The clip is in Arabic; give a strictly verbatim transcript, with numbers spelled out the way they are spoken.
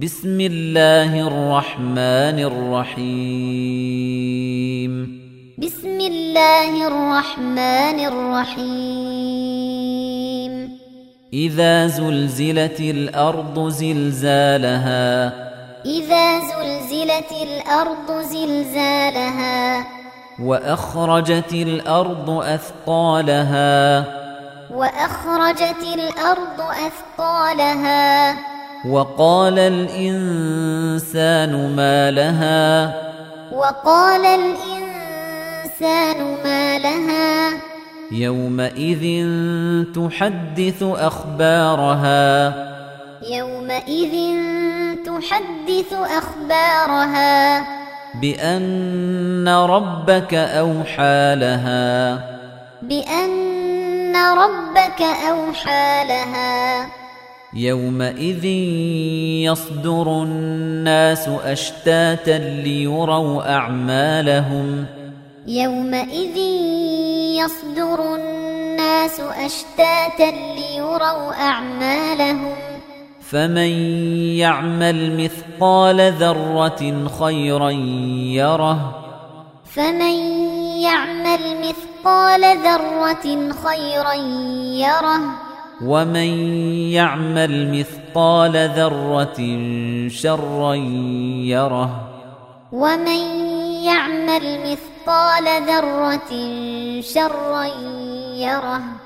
بسم الله الرحمن الرحيم بسم الله الرحمن الرحيم إذا زلزلت الأرض زلزالها إذا زلزلت الأرض زلزالها وأخرجت الأرض أثقالها وأخرجت الأرض أثقالها وقال الإنسان ما لها وقال الإنسان ما لها يومئذ تحدث أخبارها يومئذ تحدث أخبارها بأن ربك أوحى لها بأن ربك أوحى لها يومئذ يصدر الناس أشتاتا ليروا أعمالهم يومئذ يصدر الناس أشتاتا ليروا أعمالهم فمن يعمل مثقال ذرة خيرا يره فمن يعمل مثقال ذرة خيرا يره ومن يعمل مثقال ذرة شرا يره ومن يعمل مثقال ذرة شرا يره